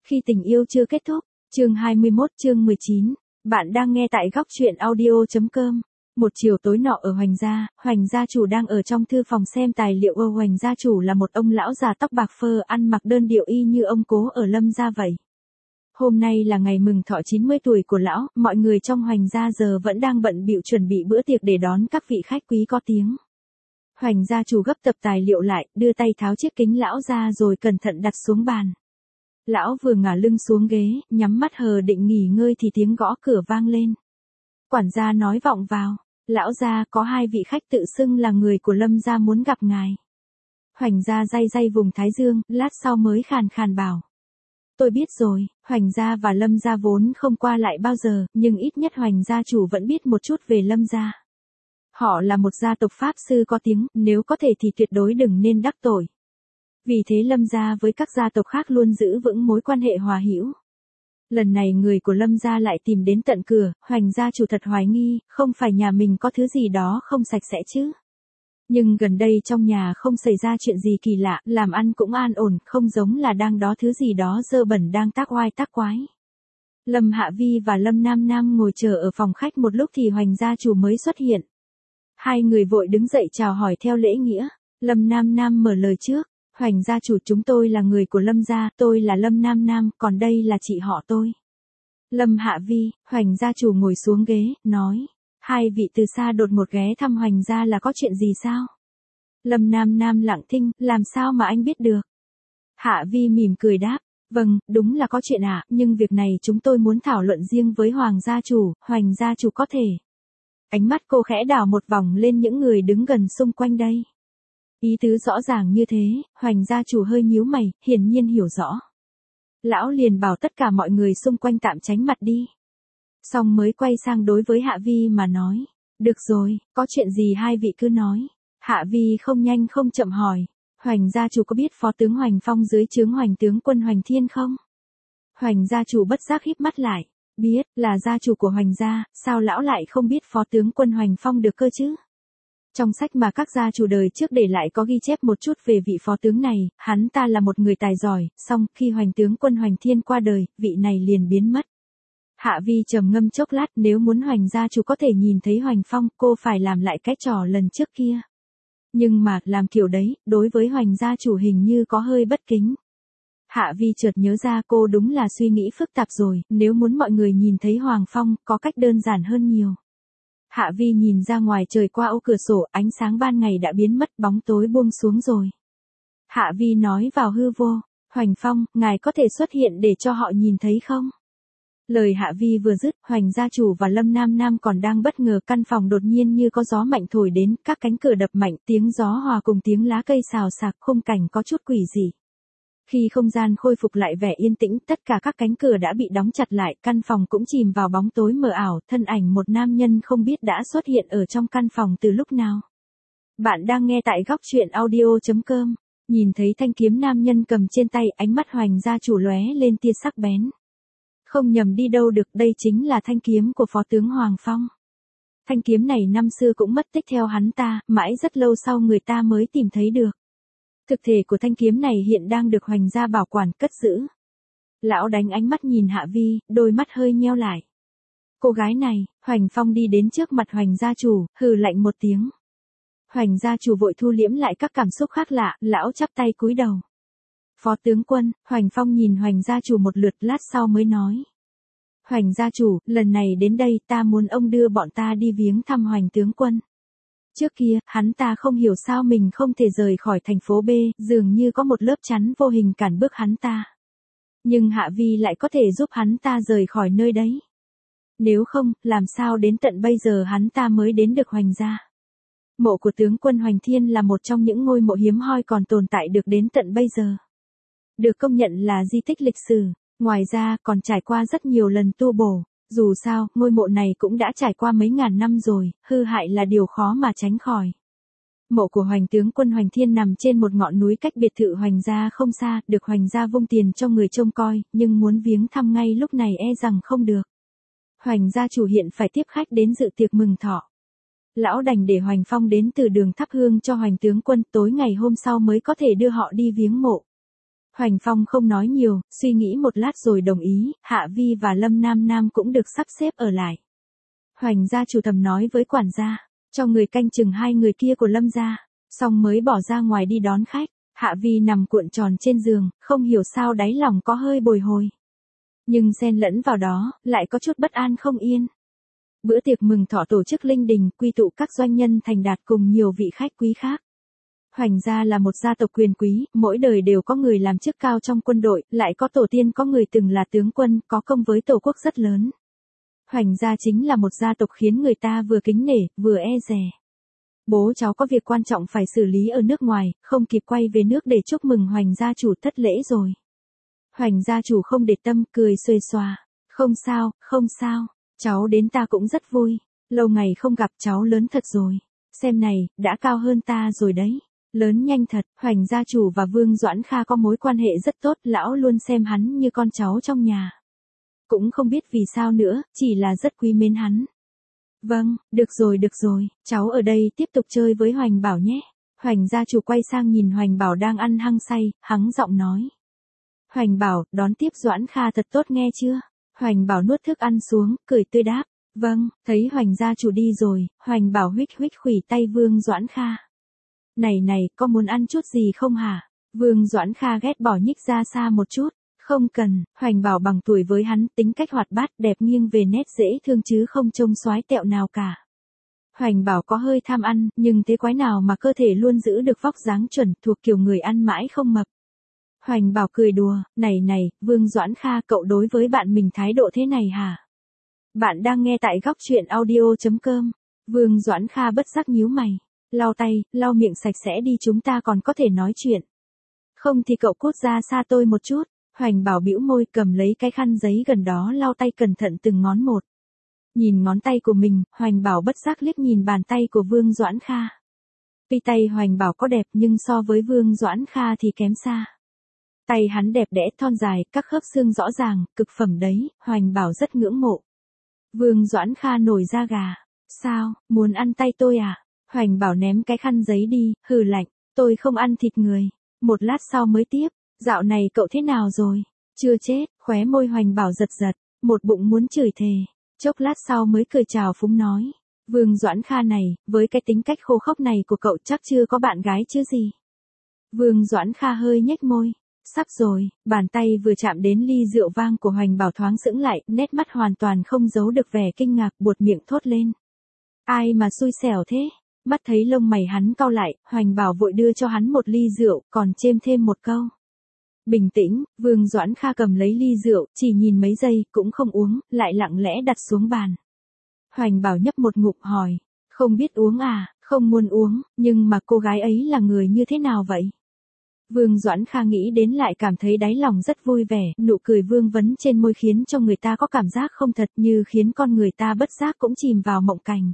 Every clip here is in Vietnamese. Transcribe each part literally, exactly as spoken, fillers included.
Khi tình yêu chưa kết thúc, chương hai mươi mốt chương mười chín, bạn đang nghe tại góc truyện audio.com. Một chiều tối nọ ở Hoành gia, Hoành gia chủ đang ở trong thư phòng xem tài liệu. Ơ Hoành gia chủ là một ông lão già tóc bạc phơ, ăn mặc đơn điệu y như ông cố ở Lâm gia vậy. Hôm nay là ngày mừng thọ chín mươi tuổi của lão, mọi người trong Hoành gia giờ vẫn đang bận bịu chuẩn bị bữa tiệc để đón các vị khách quý có tiếng. Hoành gia chủ gấp tập tài liệu lại, đưa tay tháo chiếc kính lão ra rồi cẩn thận đặt xuống bàn. Lão vừa ngả lưng xuống ghế, nhắm mắt hờ định nghỉ ngơi thì tiếng gõ cửa vang lên. Quản gia nói vọng vào, lão gia, có hai vị khách tự xưng là người của Lâm gia muốn gặp ngài. Hoành gia day day vùng thái dương, lát sau mới khàn khàn bảo. Tôi biết rồi, Hoành gia và Lâm gia vốn không qua lại bao giờ, nhưng ít nhất Hoành gia chủ vẫn biết một chút về Lâm gia. Họ là một gia tộc pháp sư có tiếng, nếu có thể thì tuyệt đối đừng nên đắc tội. Vì thế Lâm gia với các gia tộc khác luôn giữ vững mối quan hệ hòa hữu. Lần này người của Lâm gia lại tìm đến tận cửa, Hoành gia chủ thật hoài nghi, không phải nhà mình có thứ gì đó không sạch sẽ chứ. Nhưng gần đây trong nhà không xảy ra chuyện gì kỳ lạ, làm ăn cũng an ổn, không giống là đang đó thứ gì đó dơ bẩn đang tác oai tác quái. Lâm Hạ Vi và Lâm Nam Nam ngồi chờ ở phòng khách một lúc thì Hoành gia chủ mới xuất hiện. Hai người vội đứng dậy chào hỏi theo lễ nghĩa. Lâm Nam Nam mở lời trước. Hoành gia chủ, chúng tôi là người của Lâm gia, tôi là Lâm Nam Nam, còn đây là chị họ tôi. Lâm Hạ Vi, Hoành gia chủ ngồi xuống ghế, nói. Hai vị từ xa đột ngột ghé thăm Hoành gia là có chuyện gì sao? Lâm Nam Nam lặng thinh, làm sao mà anh biết được? Hạ Vi mỉm cười đáp. Vâng, đúng là có chuyện ạ, à, nhưng việc này chúng tôi muốn thảo luận riêng với Hoàng gia chủ, Hoành gia chủ có thể. Ánh mắt cô khẽ đảo một vòng lên những người đứng gần xung quanh đây. Ý tứ rõ ràng như thế, Hoành gia chủ hơi nhíu mày, hiển nhiên hiểu rõ. Lão liền bảo tất cả mọi người xung quanh tạm tránh mặt đi. Xong mới quay sang đối với Hạ Vi mà nói. Được rồi, có chuyện gì hai vị cứ nói. Hạ Vi không nhanh không chậm hỏi. Hoành gia chủ có biết phó tướng Hoành Phong dưới trướng Hoành tướng quân Hoành Thiên không? Hoành gia chủ bất giác híp mắt lại. Biết, là gia chủ của Hoành gia, sao lão lại không biết phó tướng quân Hoành Phong được cơ chứ? Trong sách mà các gia chủ đời trước để lại có ghi chép một chút về vị phó tướng này, hắn ta là một người tài giỏi, song khi Hoành tướng quân Hoành Thiên qua đời, vị này liền biến mất. Hạ Vi trầm ngâm chốc lát, nếu muốn Hoành gia chủ có thể nhìn thấy Hoành Phong, cô phải làm lại cái trò lần trước kia. Nhưng mà, làm kiểu đấy, đối với Hoành gia chủ hình như có hơi bất kính. Hạ Vi chợt nhớ ra cô đúng là suy nghĩ phức tạp rồi, nếu muốn mọi người nhìn thấy Hoàng Phong, có cách đơn giản hơn nhiều. Hạ Vi nhìn ra ngoài trời qua ô cửa sổ, ánh sáng ban ngày đã biến mất, bóng tối buông xuống rồi. Hạ Vi nói vào hư vô, Hoành Phong, ngài có thể xuất hiện để cho họ nhìn thấy không? Lời Hạ Vi vừa dứt, Hoành gia chủ và Lâm Nam Nam còn đang bất ngờ, căn phòng đột nhiên như có gió mạnh thổi đến, các cánh cửa đập mạnh, tiếng gió hòa cùng tiếng lá cây xào xạc, khung cảnh có chút quỷ dị. Khi không gian khôi phục lại vẻ yên tĩnh, tất cả các cánh cửa đã bị đóng chặt lại, căn phòng cũng chìm vào bóng tối mờ ảo, thân ảnh một nam nhân không biết đã xuất hiện ở trong căn phòng từ lúc nào. Bạn đang nghe tại góc truyện audio.com, nhìn thấy thanh kiếm nam nhân cầm trên tay, ánh mắt Hoành gia chủ lóe lên tia sắc bén. Không nhầm đi đâu được, đây chính là thanh kiếm của phó tướng Hoàng Phong. Thanh kiếm này năm xưa cũng mất tích theo hắn ta, mãi rất lâu sau người ta mới tìm thấy được. Thực thể của thanh kiếm này hiện đang được Hoành gia bảo quản, cất giữ. Lão đánh ánh mắt nhìn Hạ Vi, đôi mắt hơi nheo lại. Cô gái này, Hoành Phong đi đến trước mặt Hoành gia chủ, hừ lạnh một tiếng. Hoành gia chủ vội thu liễm lại các cảm xúc khác lạ, lão chắp tay cúi đầu. Phó tướng quân, Hoành Phong nhìn Hoành gia chủ một lượt, lát sau mới nói. Hoành gia chủ, lần này đến đây ta muốn ông đưa bọn ta đi viếng thăm Hoành tướng quân. Trước kia, hắn ta không hiểu sao mình không thể rời khỏi thành phố B, dường như có một lớp chắn vô hình cản bước hắn ta. Nhưng Hạ Vi lại có thể giúp hắn ta rời khỏi nơi đấy. Nếu không, làm sao đến tận bây giờ hắn ta mới đến được Hoành gia. Mộ của tướng quân Hoành Thiên là một trong những ngôi mộ hiếm hoi còn tồn tại được đến tận bây giờ. Được công nhận là di tích lịch sử, ngoài ra còn trải qua rất nhiều lần tu bổ. Dù sao, ngôi mộ này cũng đã trải qua mấy ngàn năm rồi, hư hại là điều khó mà tránh khỏi. Mộ của Hoành tướng quân Hoành Thiên nằm trên một ngọn núi cách biệt thự Hoành gia không xa, được Hoành gia vung tiền cho người trông coi, nhưng muốn viếng thăm ngay lúc này e rằng không được. Hoành gia chủ hiện phải tiếp khách đến dự tiệc mừng thọ. Lão đành để Hoành Phong đến từ đường thắp hương cho Hoành tướng quân, tối ngày hôm sau mới có thể đưa họ đi viếng mộ. Hoành Phong không nói nhiều, suy nghĩ một lát rồi đồng ý, Hạ Vi và Lâm Nam Nam cũng được sắp xếp ở lại. Hoành gia chủ thầm nói với quản gia, cho người canh chừng hai người kia của Lâm gia, xong mới bỏ ra ngoài đi đón khách. Hạ Vi nằm cuộn tròn trên giường, không hiểu sao đáy lòng có hơi bồi hồi. Nhưng xen lẫn vào đó, lại có chút bất an không yên. Bữa tiệc mừng thọ tổ chức linh đình, quy tụ các doanh nhân thành đạt cùng nhiều vị khách quý khác. Hoành gia là một gia tộc quyền quý, mỗi đời đều có người làm chức cao trong quân đội, lại có tổ tiên có người từng là tướng quân, có công với tổ quốc rất lớn. Hoành gia chính là một gia tộc khiến người ta vừa kính nể, vừa e dè. Bố cháu có việc quan trọng phải xử lý ở nước ngoài, không kịp quay về nước để chúc mừng Hoành gia chủ thất lễ rồi. Hoành gia chủ không để tâm, cười xuề xòa. Không sao, không sao, cháu đến ta cũng rất vui. Lâu ngày không gặp cháu lớn thật rồi. Xem này, đã cao hơn ta rồi đấy. Lớn nhanh thật, Hoành gia chủ và Vương Doãn Kha có mối quan hệ rất tốt, lão luôn xem hắn như con cháu trong nhà. Cũng không biết vì sao nữa, chỉ là rất quý mến hắn. Vâng, được rồi được rồi, cháu ở đây tiếp tục chơi với Hoành Bảo nhé. Hoành gia chủ quay sang nhìn Hoành Bảo đang ăn hăng say, hắng giọng nói. Hoành Bảo, đón tiếp Doãn Kha thật tốt nghe chưa? Hoành Bảo nuốt thức ăn xuống, cười tươi đáp. Vâng, thấy Hoành gia chủ đi rồi, Hoành Bảo huých huých khuỷu tay Vương Doãn Kha. Này này, có muốn ăn chút gì không hả? Vương Doãn Kha ghét bỏ nhích ra xa một chút. Không cần, Hoành Bảo bằng tuổi với hắn, tính cách hoạt bát, đẹp nghiêng về nét dễ thương chứ không trông soái tẹo nào cả. Hoành Bảo có hơi tham ăn, nhưng thế quái nào mà cơ thể luôn giữ được vóc dáng chuẩn, thuộc kiểu người ăn mãi không mập. Hoành Bảo cười đùa, này này, Vương Doãn Kha, cậu đối với bạn mình thái độ thế này hả? Bạn đang nghe tại góc truyện audio chấm com. Vương Doãn Kha bất giác nhíu mày, lau tay, lau miệng sạch sẽ đi, chúng ta còn có thể nói chuyện. Không thì cậu cút ra xa tôi một chút. Hoành Bảo bĩu môi, cầm lấy cái khăn giấy gần đó lau tay cẩn thận từng ngón một. Nhìn ngón tay của mình, Hoành Bảo bất giác liếc nhìn bàn tay của Vương Doãn Kha. Tuy tay Hoành Bảo có đẹp nhưng so với Vương Doãn Kha thì kém xa. Tay hắn đẹp đẽ thon dài, các khớp xương rõ ràng, cực phẩm đấy, Hoành Bảo rất ngưỡng mộ. Vương Doãn Kha nổi da gà. Sao, muốn ăn tay tôi à? Hoành Bảo ném cái khăn giấy đi, hừ lạnh, tôi không ăn thịt người. Một lát sau mới tiếp. Dạo này cậu thế nào rồi? Chưa chết, khóe môi Hoành Bảo giật giật, một bụng muốn chửi thề. Chốc lát sau mới cười chào phúng nói. Vương Doãn Kha này, với cái tính cách khô khốc này của cậu chắc chưa có bạn gái chứ gì? Vương Doãn Kha hơi nhếch môi. Sắp rồi, bàn tay vừa chạm đến ly rượu vang của Hoành Bảo thoáng sững lại, nét mắt hoàn toàn không giấu được vẻ kinh ngạc, buột miệng thốt lên. Ai mà xui xẻo thế? Mắt thấy lông mày hắn cau lại, Hoành Bảo vội đưa cho hắn một ly rượu, còn chêm thêm một câu. Bình tĩnh, Vương Doãn Kha cầm lấy ly rượu, chỉ nhìn mấy giây, cũng không uống, lại lặng lẽ đặt xuống bàn. Hoành Bảo nhấp một ngụm hỏi, không biết uống à, không muốn uống, nhưng mà cô gái ấy là người như thế nào vậy? Vương Doãn Kha nghĩ đến lại cảm thấy đáy lòng rất vui vẻ, nụ cười vương vấn trên môi khiến cho người ta có cảm giác không thật, như khiến con người ta bất giác cũng chìm vào mộng cảnh.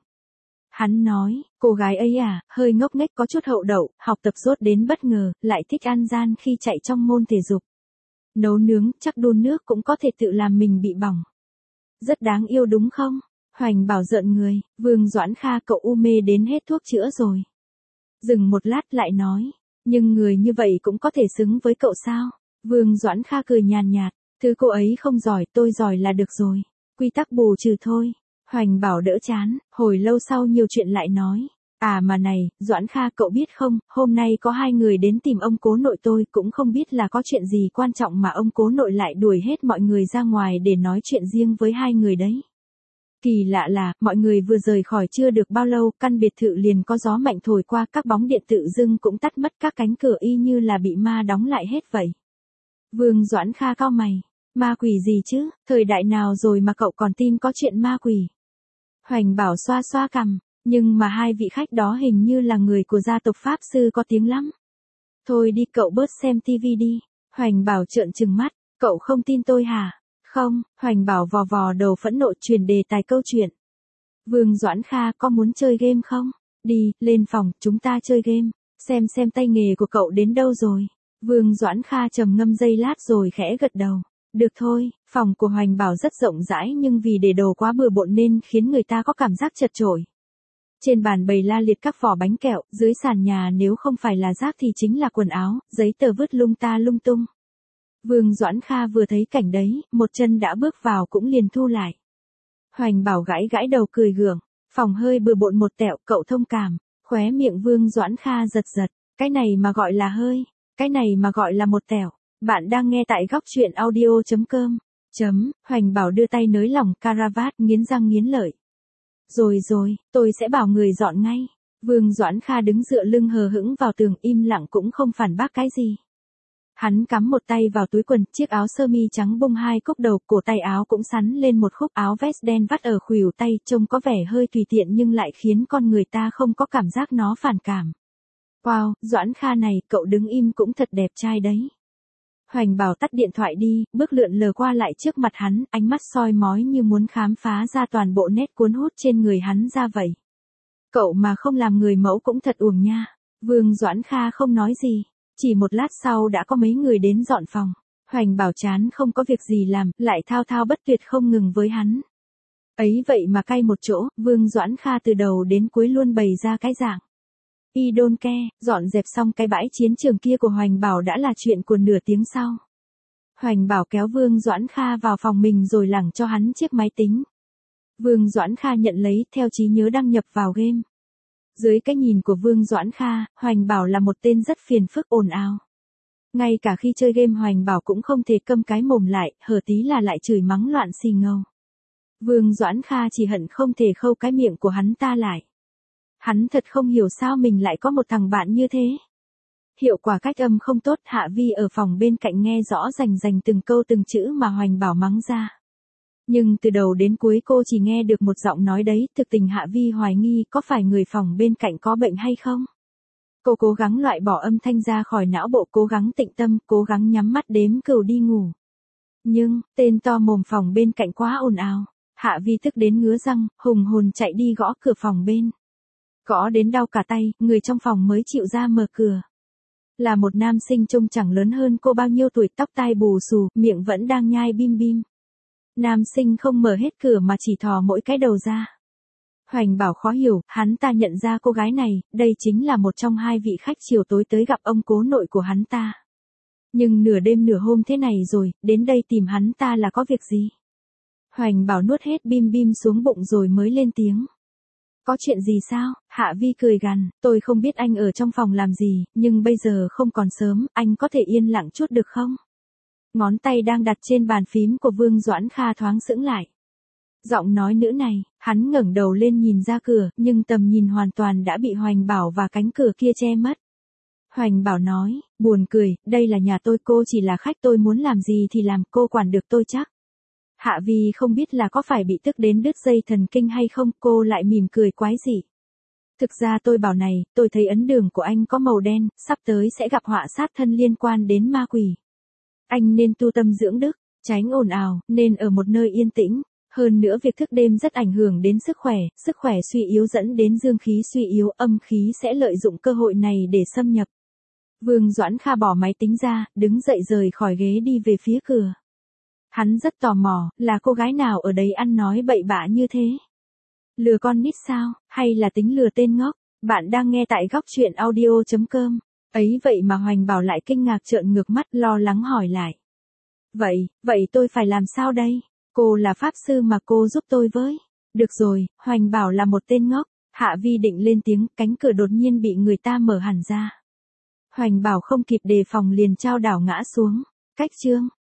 Hắn nói, cô gái ấy à, hơi ngốc nghếch, có chút hậu đậu, học tập dốt đến bất ngờ, lại thích ăn gian khi chạy trong môn thể dục. Nấu nướng, chắc đun nước cũng có thể tự làm mình bị bỏng. Rất đáng yêu đúng không? Hoành Bảo rợn người, Vương Doãn Kha, cậu u mê đến hết thuốc chữa rồi. Dừng một lát lại nói, nhưng người như vậy cũng có thể xứng với cậu sao? Vương Doãn Kha cười nhàn nhạt, thứ cô ấy không giỏi, tôi giỏi là được rồi. Quy tắc bù trừ thôi. Hoành Bảo đỡ chán, hồi lâu sau nhiều chuyện lại nói. À mà này, Doãn Kha, cậu biết không, hôm nay có hai người đến tìm ông cố nội tôi, cũng không biết là có chuyện gì quan trọng mà ông cố nội lại đuổi hết mọi người ra ngoài để nói chuyện riêng với hai người đấy. Kỳ lạ là, mọi người vừa rời khỏi chưa được bao lâu, căn biệt thự liền có gió mạnh thổi qua, các bóng điện tự dưng cũng tắt mất, các cánh cửa y như là bị ma đóng lại hết vậy. Vương Doãn Kha cau mày, ma quỷ gì chứ, thời đại nào rồi mà cậu còn tin có chuyện ma quỷ? Hoành Bảo xoa xoa cằm, nhưng mà hai vị khách đó hình như là người của gia tộc Pháp Sư có tiếng lắm. Thôi đi, cậu bớt xem tivi đi. Hoành Bảo trợn trừng mắt, cậu không tin tôi hả? Không, Hoành Bảo vò vò đầu phẫn nộ truyền đề tài câu chuyện. Vương Doãn Kha, có muốn chơi game không? Đi, lên phòng, chúng ta chơi game. Xem xem tay nghề của cậu đến đâu rồi. Vương Doãn Kha trầm ngâm giây lát rồi khẽ gật đầu. Được thôi, phòng của Hoành Bảo rất rộng rãi nhưng vì để đồ quá bừa bộn nên khiến người ta có cảm giác chật chội. Trên bàn bày la liệt các vỏ bánh kẹo, dưới sàn nhà nếu không phải là rác thì chính là quần áo, giấy tờ vứt lung ta lung tung. Vương Doãn Kha vừa thấy cảnh đấy, một chân đã bước vào cũng liền thu lại. Hoành Bảo gãi gãi đầu cười gượng, phòng hơi bừa bộn một tẹo, cậu thông cảm, khóe miệng Vương Doãn Kha giật giật, cái này mà gọi là hơi, cái này mà gọi là một tẹo. Bạn đang nghe tại góc truyện audio.com. Chấm, Hoành Bảo đưa tay nới lỏng caravat, nghiến răng nghiến lợi. Rồi rồi, tôi sẽ bảo người dọn ngay. Vương Doãn Kha đứng dựa lưng hờ hững vào tường, im lặng cũng không phản bác cái gì. Hắn cắm một tay vào túi quần, chiếc áo sơ mi trắng bung hai cúc đầu, cổ tay áo cũng sắn lên một khúc áo vest đen vắt ở khuỷu tay, trông có vẻ hơi tùy tiện nhưng lại khiến con người ta không có cảm giác nó phản cảm. Wow, Doãn Kha này, cậu đứng im cũng thật đẹp trai đấy. Hoành Bảo tắt điện thoại đi, bước lượn lờ qua lại trước mặt hắn, ánh mắt soi mói như muốn khám phá ra toàn bộ nét cuốn hút trên người hắn ra vậy. Cậu mà không làm người mẫu cũng thật uổng nha. Vương Doãn Kha không nói gì. Chỉ một lát sau đã có mấy người đến dọn phòng. Hoành Bảo chán không có việc gì làm, lại thao thao bất tuyệt không ngừng với hắn. Ấy vậy mà cay một chỗ, Vương Doãn Kha từ đầu đến cuối luôn bày ra cái dạng. Y đôn ke, dọn dẹp xong cái bãi chiến trường kia của Hoành Bảo đã là chuyện của nửa tiếng sau. Hoành Bảo kéo Vương Doãn Kha vào phòng mình rồi lẳng cho hắn chiếc máy tính. Vương Doãn Kha nhận lấy, theo trí nhớ đăng nhập vào game. Dưới cái nhìn của Vương Doãn Kha, Hoành Bảo là một tên rất phiền phức ồn ào. Ngay cả khi chơi game Hoành Bảo cũng không thể câm cái mồm lại, hở tí là lại chửi mắng loạn xì ngầu. Vương Doãn Kha chỉ hận không thể khâu cái miệng của hắn ta lại. Hắn thật không hiểu sao mình lại có một thằng bạn như thế. Hiệu quả cách âm không tốt, Hạ Vi ở phòng bên cạnh nghe rõ rành rành từng câu từng chữ mà Hoành Bảo mắng ra. Nhưng từ đầu đến cuối cô chỉ nghe được một giọng nói đấy, thực tình Hạ Vi hoài nghi có phải người phòng bên cạnh có bệnh hay không. Cô cố gắng loại bỏ âm thanh ra khỏi não bộ, cố gắng tĩnh tâm, cố gắng nhắm mắt đếm cừu đi ngủ. Nhưng, tên to mồm phòng bên cạnh quá ồn ào. Hạ Vi tức đến ngứa răng, hùng hồn chạy đi gõ cửa phòng bên. Gõ đến đau cả tay, người trong phòng mới chịu ra mở cửa. Là một nam sinh trông chẳng lớn hơn cô bao nhiêu tuổi, tóc tai bù xù, miệng vẫn đang nhai bim bim. Nam sinh không mở hết cửa mà chỉ thò mỗi cái đầu ra. Hoành Bảo khó hiểu, hắn ta nhận ra cô gái này, đây chính là một trong hai vị khách chiều tối tới gặp ông cố nội của hắn ta. Nhưng nửa đêm nửa hôm thế này rồi, đến đây tìm hắn ta là có việc gì? Hoành Bảo nuốt hết bim bim xuống bụng rồi mới lên tiếng. Có chuyện gì sao? Hạ Vi cười gằn, tôi không biết anh ở trong phòng làm gì, nhưng bây giờ không còn sớm, anh có thể yên lặng chút được không? Ngón tay đang đặt trên bàn phím của Vương Doãn Kha thoáng sững lại. Giọng nói nữ này, hắn ngẩng đầu lên nhìn ra cửa, nhưng tầm nhìn hoàn toàn đã bị Hoành Bảo và cánh cửa kia che mất. Hoành Bảo nói, buồn cười, đây là nhà tôi, cô chỉ là khách, tôi muốn làm gì thì làm, cô quản được tôi chắc. Hạ Vi không biết là có phải bị tức đến đứt dây thần kinh hay không, cô lại mỉm cười quái dị. Thực ra tôi bảo này, tôi thấy ấn đường của anh có màu đen, sắp tới sẽ gặp họa sát thân liên quan đến ma quỷ. Anh nên tu tâm dưỡng đức, tránh ồn ào, nên ở một nơi yên tĩnh. Hơn nữa việc thức đêm rất ảnh hưởng đến sức khỏe, sức khỏe suy yếu dẫn đến dương khí suy yếu, âm khí sẽ lợi dụng cơ hội này để xâm nhập. Vương Doãn Kha bỏ máy tính ra, đứng dậy rời khỏi ghế đi về phía cửa. Hắn rất tò mò, là cô gái nào ở đấy ăn nói bậy bạ như thế? Lừa con nít sao, hay là tính lừa tên ngốc? Bạn đang nghe tại góc truyện audio.com. Ấy vậy mà Hoành Bảo lại kinh ngạc trợn ngược mắt, lo lắng hỏi lại. Vậy, vậy tôi phải làm sao đây? Cô là pháp sư mà, cô giúp tôi với. Được rồi, Hoành Bảo là một tên ngốc. Hạ Vi định lên tiếng, cánh cửa đột nhiên bị người ta mở hẳn ra. Hoành Bảo không kịp đề phòng liền chao đảo ngã xuống. Cách chương.